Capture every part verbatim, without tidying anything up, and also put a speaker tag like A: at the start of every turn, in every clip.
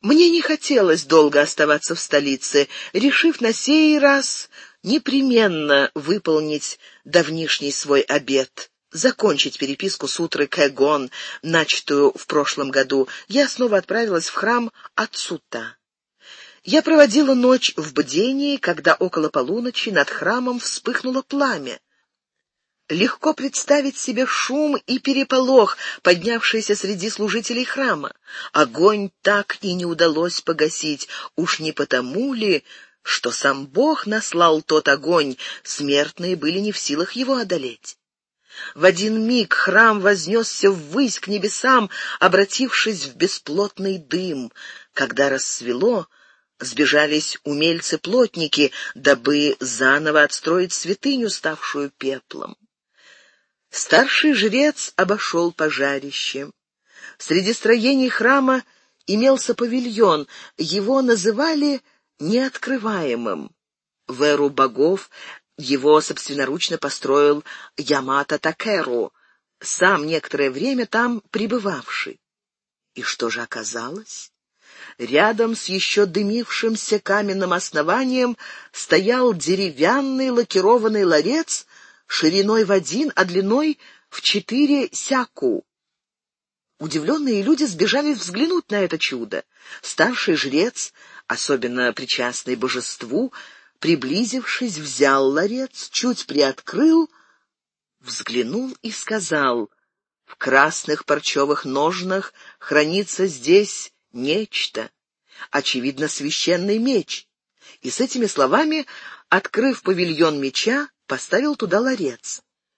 A: Мне не хотелось долго оставаться в столице, решив на сей раз непременно выполнить давнишний свой обет. Закончить переписку с Утрой Кэгон, начатую в прошлом году, я снова отправилась в храм Ацута. Я проводила ночь в бдении, когда около полуночи над храмом вспыхнуло пламя. Легко представить себе шум и переполох, поднявшийся среди служителей храма. Огонь так и не удалось погасить, уж не потому ли, что сам Бог наслал тот огонь, смертные были не в силах его одолеть. В один миг храм вознесся ввысь к небесам, обратившись в бесплотный дым. Когда рассвело, сбежались умельцы-плотники, дабы заново отстроить святыню, ставшую пеплом. Старший жрец обошел пожарище. Среди строений храма имелся павильон, его называли неоткрываемым. В эру богов его собственноручно построил Ямато Такеру, сам некоторое время там пребывавший. И что же оказалось? Рядом с еще дымившимся каменным основанием стоял деревянный лакированный ларец шириной в один, а длиной в четыре сяку. Удивленные люди сбежали взглянуть на это чудо. Старший жрец, особенно причастный божеству, приблизившись, взял ларец, чуть приоткрыл, взглянул и сказал: «В красных парчевых ножнах хранится здесь нечто, очевидно, священный меч». И с этими словами, открыв павильон меча, поставил туда ларец.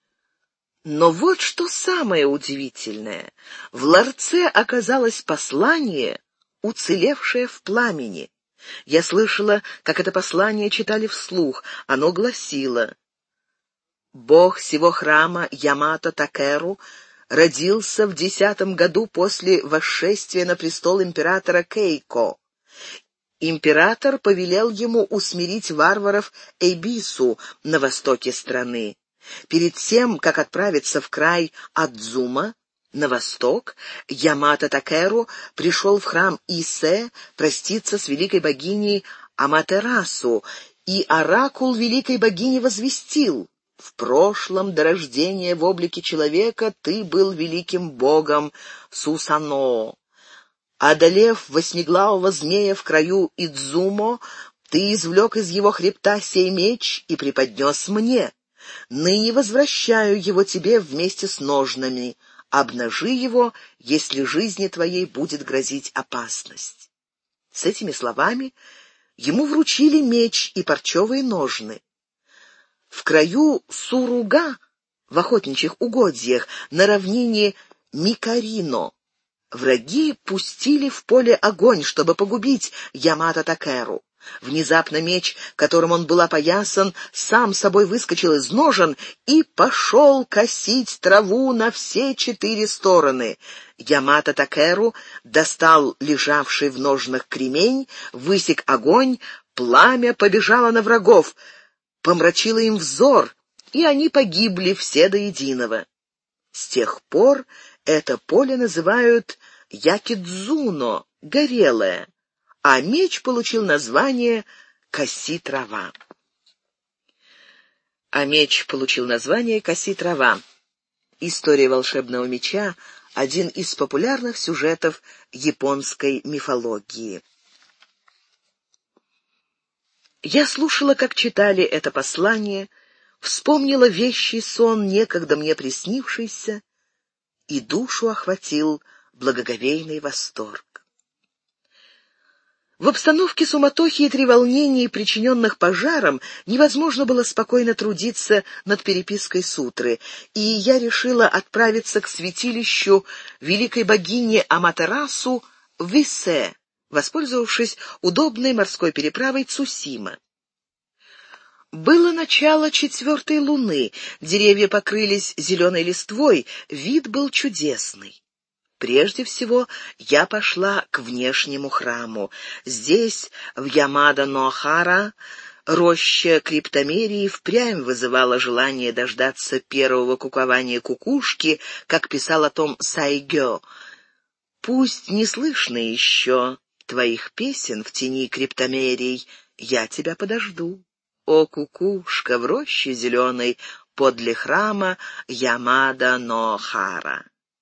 A: Но вот что самое удивительное. В ларце оказалось послание, уцелевшее в пламени. Я слышала, как это послание читали вслух. Оно гласило: «Бог сего храма Ямато Такеру родился в десятом году после восшествия на престол императора Кейко. Император повелел ему усмирить варваров Эйбису на востоке страны. Перед тем, как отправиться в край Адзума, на восток, Ямато Такеру пришел в храм Исе проститься с великой богиней Аматерасу, и оракул великой богини возвестил: «В прошлом до рождения в облике человека ты был великим богом Сусано. Одолев восьмиглавого змея в краю Идзумо, ты извлек из его хребта сей меч и преподнес мне. Ныне возвращаю его тебе вместе с ножнами. Обнажи его, если жизни твоей будет грозить опасность». С этими словами ему вручили меч и парчевые ножны. В краю Суруга, в охотничьих угодьях, на равнине Микарино, враги пустили в поле огонь, чтобы погубить Ямато Такеру. Внезапно меч, которым он был опоясан, сам собой выскочил из ножен и пошел косить траву на все четыре стороны. Ямато Такеру достал лежавший в ножнах кремень, высек огонь, пламя побежало на врагов, помрачило им взор, и они погибли все до единого. С тех пор это поле называют Якидзуно, горелое, а меч получил название Коси-трава. А меч получил название Коси-трава. История волшебного меча — один из популярных сюжетов японской мифологии. Я слушала, как читали это послание, вспомнила вещий сон, некогда мне приснившийся, и душу охватил благоговейный восторг. В обстановке суматохи и треволнений, причиненных пожаром, невозможно было спокойно трудиться над перепиской сутры, и я решила отправиться к святилищу великой богини Аматерасу в Исе, воспользовавшись удобной морской переправой Цусима. Было начало четвертой луны, деревья покрылись зеленой листвой, вид был чудесный. Прежде всего я пошла к внешнему храму. Здесь, в Ямада-Ноахара, роща криптомерии впрямь вызывала желание дождаться первого кукования кукушки, как писал о том Сайгё. Пусть не слышно еще твоих песен в тени криптомерий я тебя подожду. О, кукушка в роще зеленой подле храма Ямада-но-Хара.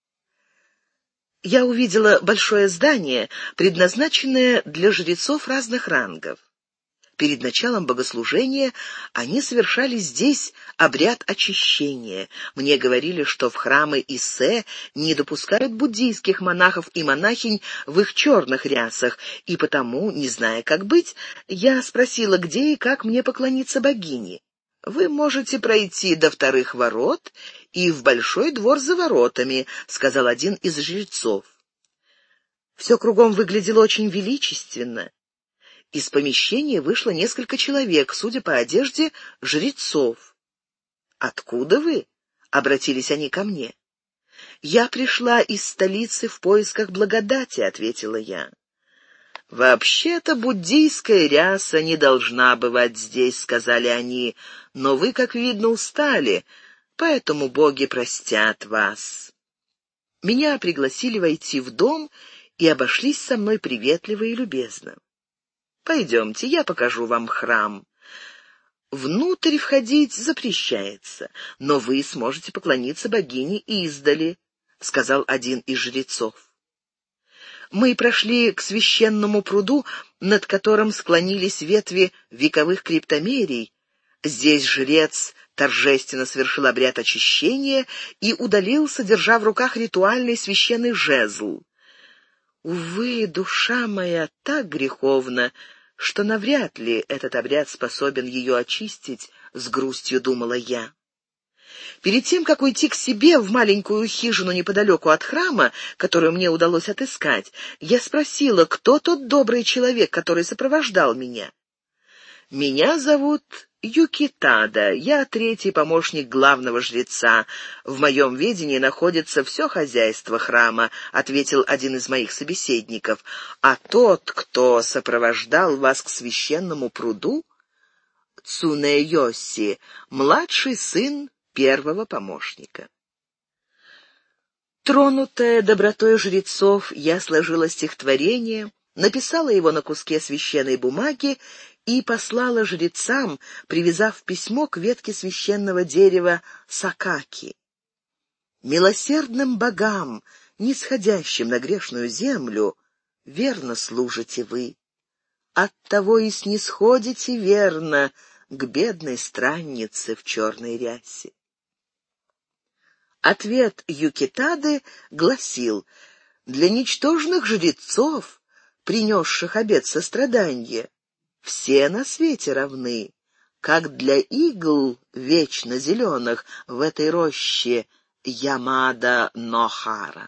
A: Я увидела большое здание, предназначенное для жрецов разных рангов. Перед началом богослужения они совершали здесь обряд очищения. Мне говорили, что в храмы Иссе не допускают буддийских монахов и монахинь в их черных рясах, и потому, не зная, как быть, я спросила, где и как мне поклониться богине. «Вы можете пройти до вторых ворот и в большой двор за воротами», — сказал один из жрецов. Все кругом выглядело очень величественно. Из помещения вышло несколько человек, судя по одежде, жрецов. «Откуда вы?» — обратились они ко мне. «Я пришла из столицы в поисках благодати», — ответила я. «Вообще-то буддийская ряса не должна бывать здесь», — сказали они, «но вы, как видно, устали, поэтому боги простят вас». Меня пригласили войти в дом и обошлись со мной приветливо и любезно. «Пойдемте, я покажу вам храм. Внутрь входить запрещается, но вы сможете поклониться богине издали», — сказал один из жрецов. Мы прошли к священному пруду, над которым склонились ветви вековых криптомерий. Здесь жрец торжественно совершил обряд очищения и удалился, держа в руках ритуальный священный жезл. Увы, душа моя так греховна, что навряд ли этот обряд способен ее очистить, — с грустью думала я. Перед тем, как уйти к себе в маленькую хижину неподалеку от храма, которую мне удалось отыскать, я спросила, кто тот добрый человек, который сопровождал меня. «Меня зовут Юкитада, я третий помощник главного жреца. В моем ведении находится все хозяйство храма», — ответил один из моих собеседников. «А тот, кто сопровождал вас к священному пруду, Цунэйоси, младший сын первого помощника». Тронутая добротой жрецов, я сложила стихотворение, написала его на куске священной бумаги и послала жрецам, привязав письмо к ветке священного дерева сакаки. «Милосердным богам, нисходящим на грешную землю, верно служите вы. Оттого и снисходите верно к бедной страннице в черной рясе». Ответ Юкитады гласил: «Для ничтожных жрецов, принесших обет сострадания, все на свете равны, как для игл вечно зеленых в этой роще Ямада-но-Хара».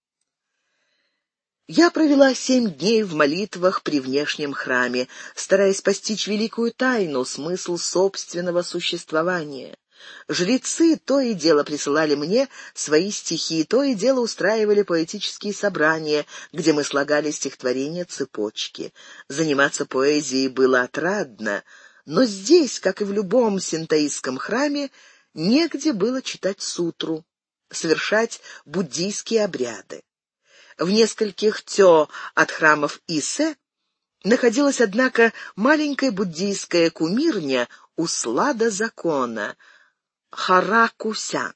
A: Я провела семь дней в молитвах при внешнем храме, стараясь постичь великую тайну, смысл собственного существования. Жрецы то и дело присылали мне свои стихи, то и дело устраивали поэтические собрания, где мы слагали стихотворения цепочки. Заниматься поэзией было отрадно, но здесь, как и в любом синтоистском храме, негде было читать сутру, совершать буддийские обряды. В нескольких тё от храмов Иссе находилась, однако, маленькая буддийская кумирня Услада закона — Харакуся.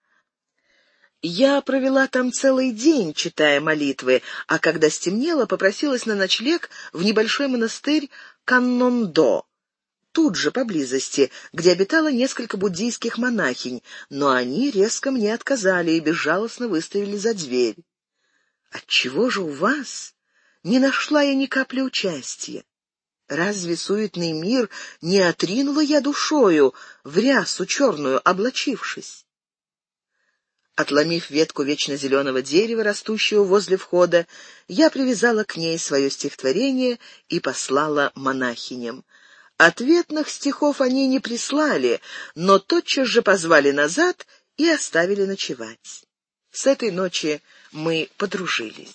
A: Я провела там целый день, читая молитвы, а когда стемнело, попросилась на ночлег в небольшой монастырь Каннондо, тут же поблизости, где обитало несколько буддийских монахинь, но они резко мне отказали и безжалостно выставили за дверь. «Отчего же у вас не нашла я ни капли участия? Разве суетный мир не отринула я душою, в рясу черную облачившись?» Отломив ветку вечно зеленого дерева, растущего возле входа, я привязала к ней свое стихотворение и послала монахиням. Ответных стихов они не прислали, но тотчас же позвали назад и оставили ночевать. С этой ночи мы подружились.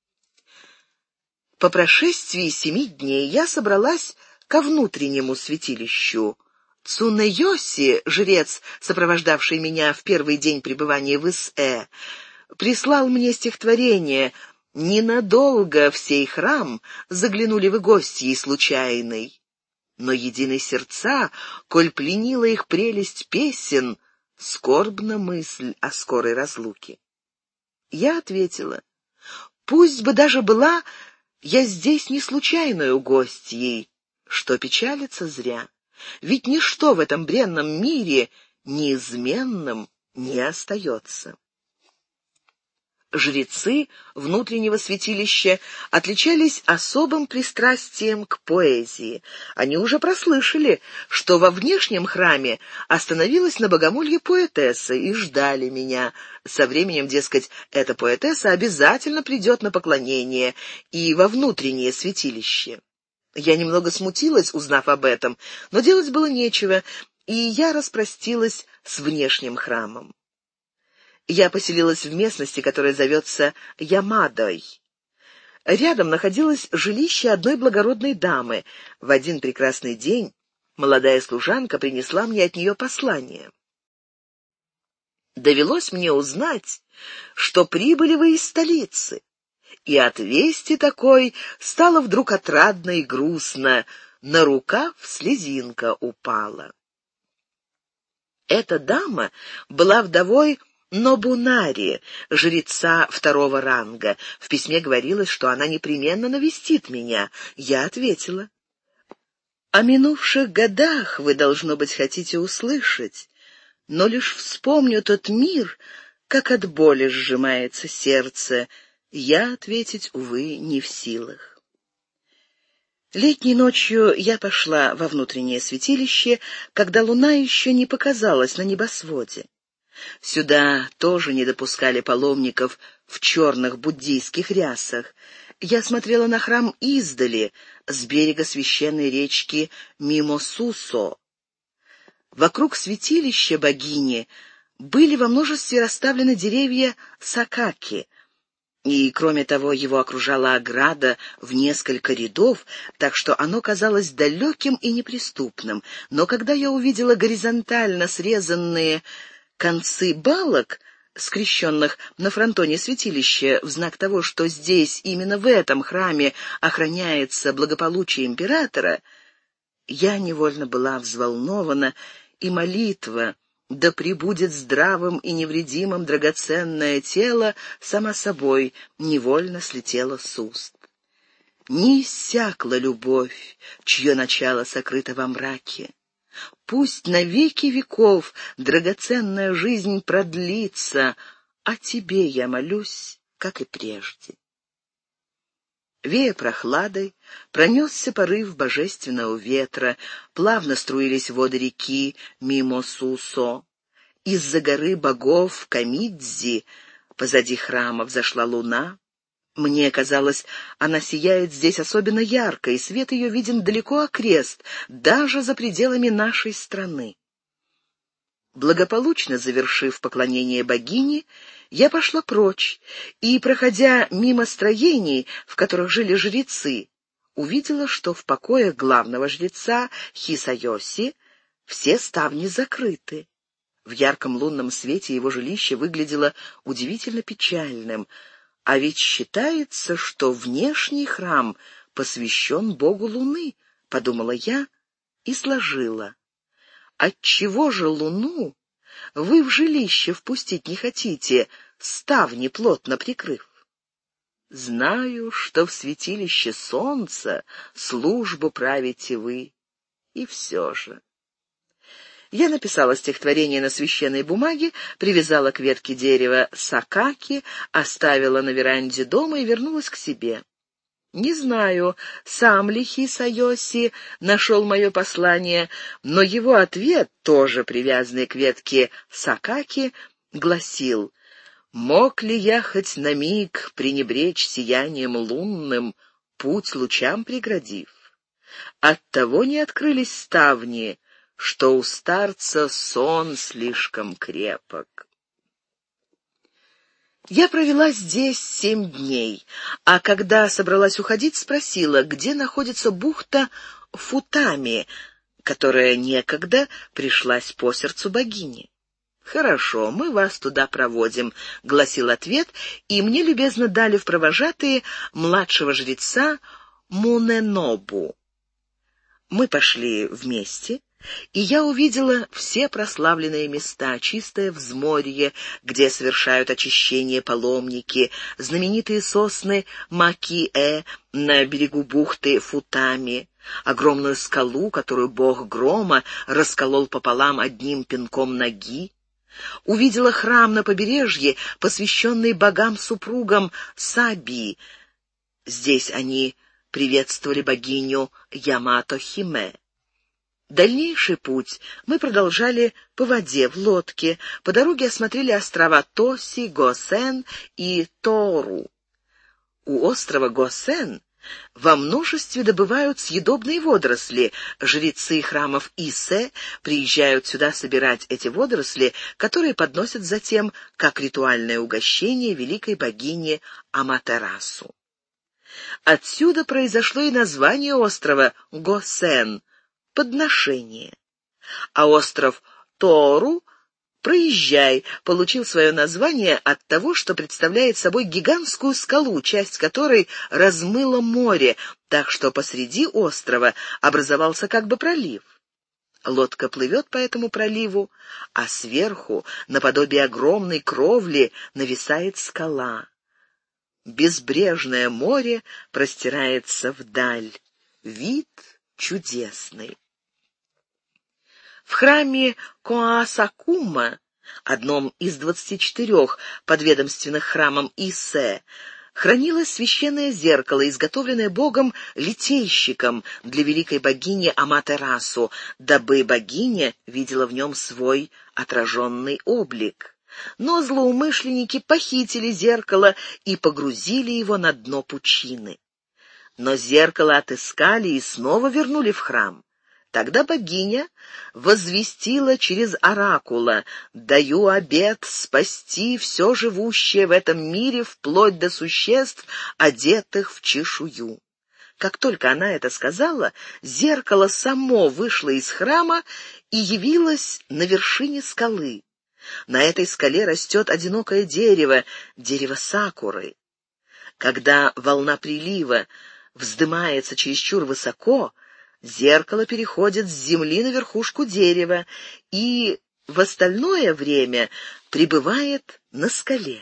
A: По прошествии семи дней я собралась ко внутреннему святилищу. Цунэйоси, жрец, сопровождавший меня в первый день пребывания в Иссе, прислал мне стихотворение, Ненадолго в сей храм заглянули вы гостьей случайной, но единой сердца, коль пленила их прелесть песен, скорбна мысль о скорой разлуке. Я ответила: пусть бы даже была я здесь не случайную гостьей, что печалиться зря, ведь ничто в этом бренном мире неизменным не остается. Жрецы внутреннего святилища отличались особым пристрастием к поэзии. Они уже прослышали, что во внешнем храме остановилась на богомолье поэтесса, и ждали меня. Со временем, дескать, эта поэтесса обязательно придет на поклонение и во внутреннее святилище. Я немного смутилась, узнав об этом, но делать было нечего, и я распростилась с внешним храмом. Я поселилась в местности, которая зовется Ямадой. Рядом находилось жилище одной благородной дамы. В один прекрасный день молодая служанка принесла мне от нее послание. Довелось мне узнать, что прибыли вы из столицы, и от вести такой стало вдруг отрадно и грустно, на рукав слезинка упала. Эта дама была вдовой Нобунари, жреца второго ранга. В письме говорилось, что она непременно навестит меня. Я ответила: о минувших годах вы, должно быть, хотите услышать, но лишь вспомню тот мир, как от боли сжимается сердце. Я ответить, увы, не в силах. Летней ночью я пошла во внутреннее святилище, когда луна еще не показалась на небосводе. Сюда тоже не допускали паломников в черных буддийских рясах. Я смотрела на храм издали, с берега священной речки Мимосусо. Вокруг святилища богини были во множестве расставлены деревья сакаки, и, кроме того, его окружала ограда в несколько рядов, так что оно казалось далеким и неприступным. Но когда я увидела горизонтально срезанные концы балок, скрещенных на фронтоне святилища, в знак того, что здесь, именно в этом храме, охраняется благополучие императора, я невольно была взволнована, и молитва: да пребудет здравым и невредимым драгоценное тело, сама собой невольно слетела с уст. Не иссякла любовь, чье начало сокрыто во мраке. Пусть на веки веков драгоценная жизнь продлится, а тебе я молюсь, как и прежде. Вея прохладой, пронесся порыв божественного ветра, плавно струились воды реки Мимосусо. Из-за горы богов Камидзи позади храма взошла луна. Мне казалось, она сияет здесь особенно ярко, и свет ее виден далеко окрест, даже за пределами нашей страны. Благополучно завершив поклонение богине, я пошла прочь, и, проходя мимо строений, в которых жили жрецы, увидела, что в покоях главного жреца Хисайоси все ставни закрыты. В ярком лунном свете его жилище выглядело удивительно печальным, а ведь считается, что внешний храм посвящен богу Луны, — подумала я и сложила. Отчего же Луну вы в жилище впустить не хотите, ставни плотно прикрыв? Знаю, что в святилище солнца службу правите вы, и все же. Я написала стихотворение на священной бумаге, привязала к ветке дерева сакаки, оставила на веранде дома и вернулась к себе. Не знаю, сам ли Хисайоси нашел мое послание, но его ответ, тоже привязанный к ветке сакаки, гласил: «Мог ли я хоть на миг пренебречь сиянием лунным, путь лучам преградив? Оттого не открылись ставни, что у старца сон слишком крепок». Я провела здесь семь дней, а когда собралась уходить, спросила, где находится бухта Футами, которая некогда пришлась по сердцу богини. «Хорошо, мы вас туда проводим», — гласил ответ, и мне любезно дали в провожатые младшего жреца Муненобу. Мы пошли вместе, и я увидела все прославленные места: чистое взморье, где совершают очищение паломники, знаменитые сосны Макиэ на берегу бухты Футами, огромную скалу, которую бог грома расколол пополам одним пинком ноги. Увидела храм на побережье, посвященный богам-супругам Саби. Здесь они приветствовали богиню Ямато-Химе. Дальнейший путь мы продолжали по воде, в лодке. По дороге осмотрели острова Тоси, Госен и Тоору. У острова Госен во множестве добывают съедобные водоросли. Жрецы храмов Исе приезжают сюда собирать эти водоросли, которые подносят затем как ритуальное угощение великой богине Аматерасу. Отсюда произошло и название острова Госен — подношение. А остров Тоору — проезжай, получил свое название от того, что представляет собой гигантскую скалу, часть которой размыло море, так что посреди острова образовался как бы пролив. Лодка плывет по этому проливу, а сверху, наподобие огромной кровли, нависает скала. Безбрежное море простирается вдаль. Вид чудесный. В храме Коасакума, одном из двадцати четырех подведомственных храмам Исе, хранилось священное зеркало, изготовленное богом-литейщиком для великой богини Аматерасу, дабы богиня видела в нем свой отраженный облик. Но злоумышленники похитили зеркало и погрузили его на дно пучины. Но зеркало отыскали и снова вернули в храм. Тогда богиня возвестила через оракула: «Даю обет спасти все живущее в этом мире вплоть до существ, одетых в чешую». Как только она это сказала, зеркало само вышло из храма и явилось на вершине скалы. На этой скале растет одинокое дерево, дерево сакуры. Когда волна прилива вздымается чересчур высоко, зеркало переходит с земли на верхушку дерева и в остальное время пребывает на скале.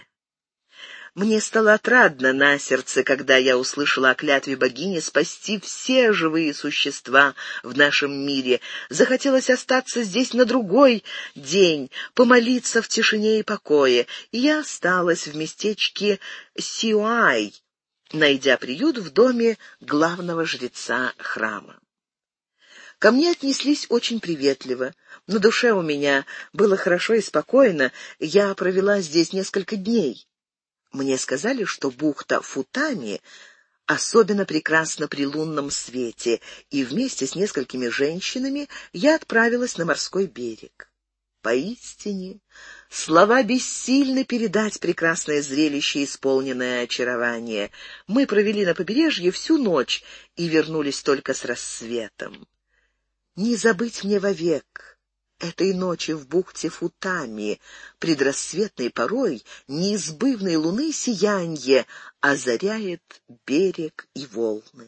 A: Мне стало отрадно на сердце, когда я услышала о клятве богини спасти все живые существа в нашем мире. Захотелось остаться здесь на другой день, помолиться в тишине и покое, и я осталась в местечке Сиуай, найдя приют в доме главного жреца храма. Ко мне отнеслись очень приветливо. На душе у меня было хорошо и спокойно, я провела здесь несколько дней. Мне сказали, что бухта Футами особенно прекрасна при лунном свете, и вместе с несколькими женщинами я отправилась на морской берег. Поистине, слова бессильны передать прекрасное зрелище, исполненное очарования. Мы провели на побережье всю ночь и вернулись только с рассветом. Не забыть мне вовек этой ночи в бухте Футами, предрассветной порой неизбывной луны сиянье озаряет берег и волны.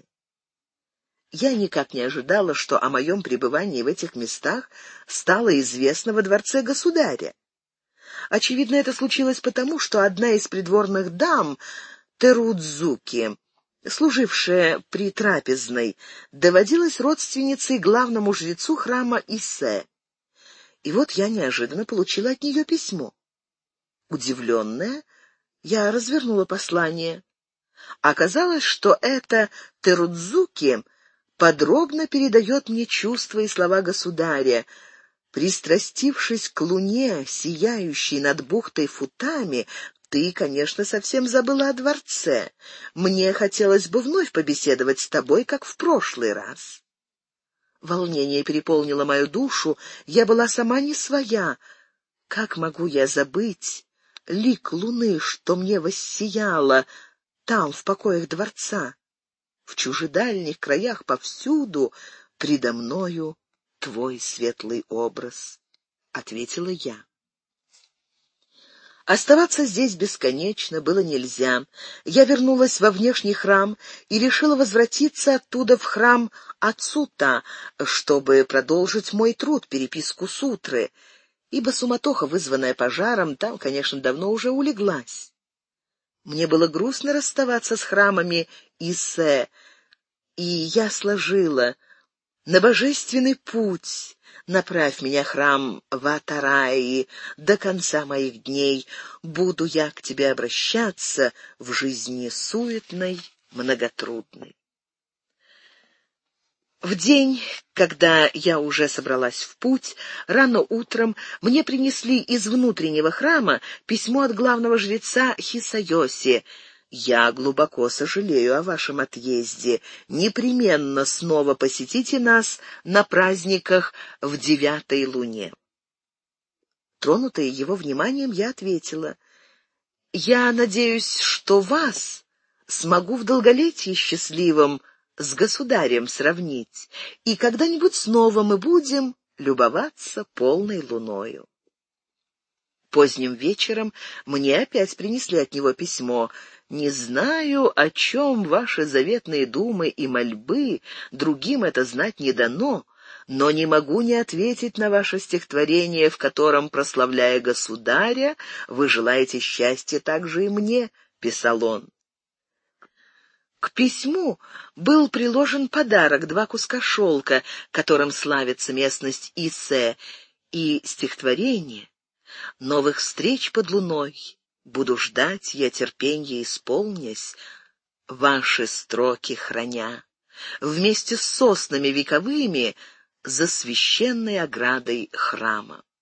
A: Я никак не ожидала, что о моем пребывании в этих местах стало известно во дворце государя. Очевидно, это случилось потому, что одна из придворных дам, Терудзуки, служившая при трапезной, доводилась родственницей главному жрецу храма Исе. И вот я неожиданно получила от нее письмо. Удивленная, я развернула послание. Оказалось, что это Терудзуки подробно передает мне чувства и слова государя. Пристрастившись к луне, сияющей над бухтой Футами, ты, конечно, совсем забыла о дворце. Мне хотелось бы вновь побеседовать с тобой, как в прошлый раз. Волнение переполнило мою душу, я была сама не своя. Как могу я забыть лик луны, что мне воссияло там, в покоях дворца? В чужедальних краях повсюду предо мною твой светлый образ, — ответила я. Оставаться здесь бесконечно было нельзя. Я вернулась во внешний храм и решила возвратиться оттуда в храм Ацута, чтобы продолжить мой труд, переписку сутры, ибо суматоха, вызванная пожаром, там, конечно, давно уже улеглась. Мне было грустно расставаться с храмами Иссе, и я сложила: «На божественный путь направь меня, храм Ватараи, до конца моих дней буду я к тебе обращаться в жизни суетной, многотрудной». В день, когда я уже собралась в путь, рано утром мне принесли из внутреннего храма письмо от главного жреца Хисайоси. «Я глубоко сожалею о вашем отъезде. Непременно снова посетите нас на праздниках в девятой луне». Тронутая его вниманием, я ответила: «Я надеюсь, что вас смогу в долголетии счастливом с государем сравнить, и когда-нибудь снова мы будем любоваться полной луною». Поздним вечером мне опять принесли от него письмо. «Не знаю, о чем ваши заветные думы и мольбы, другим это знать не дано, но не могу не ответить на ваше стихотворение, в котором, прославляя государя, вы желаете счастья также и мне», — писал он. К письму был приложен подарок — два куска шелка, которым славится местность Иссе, и стихотворение: «Новых встреч под луной буду ждать я, терпенье исполнясь, ваши строки храня, вместе с соснами вековыми за священной оградой храма».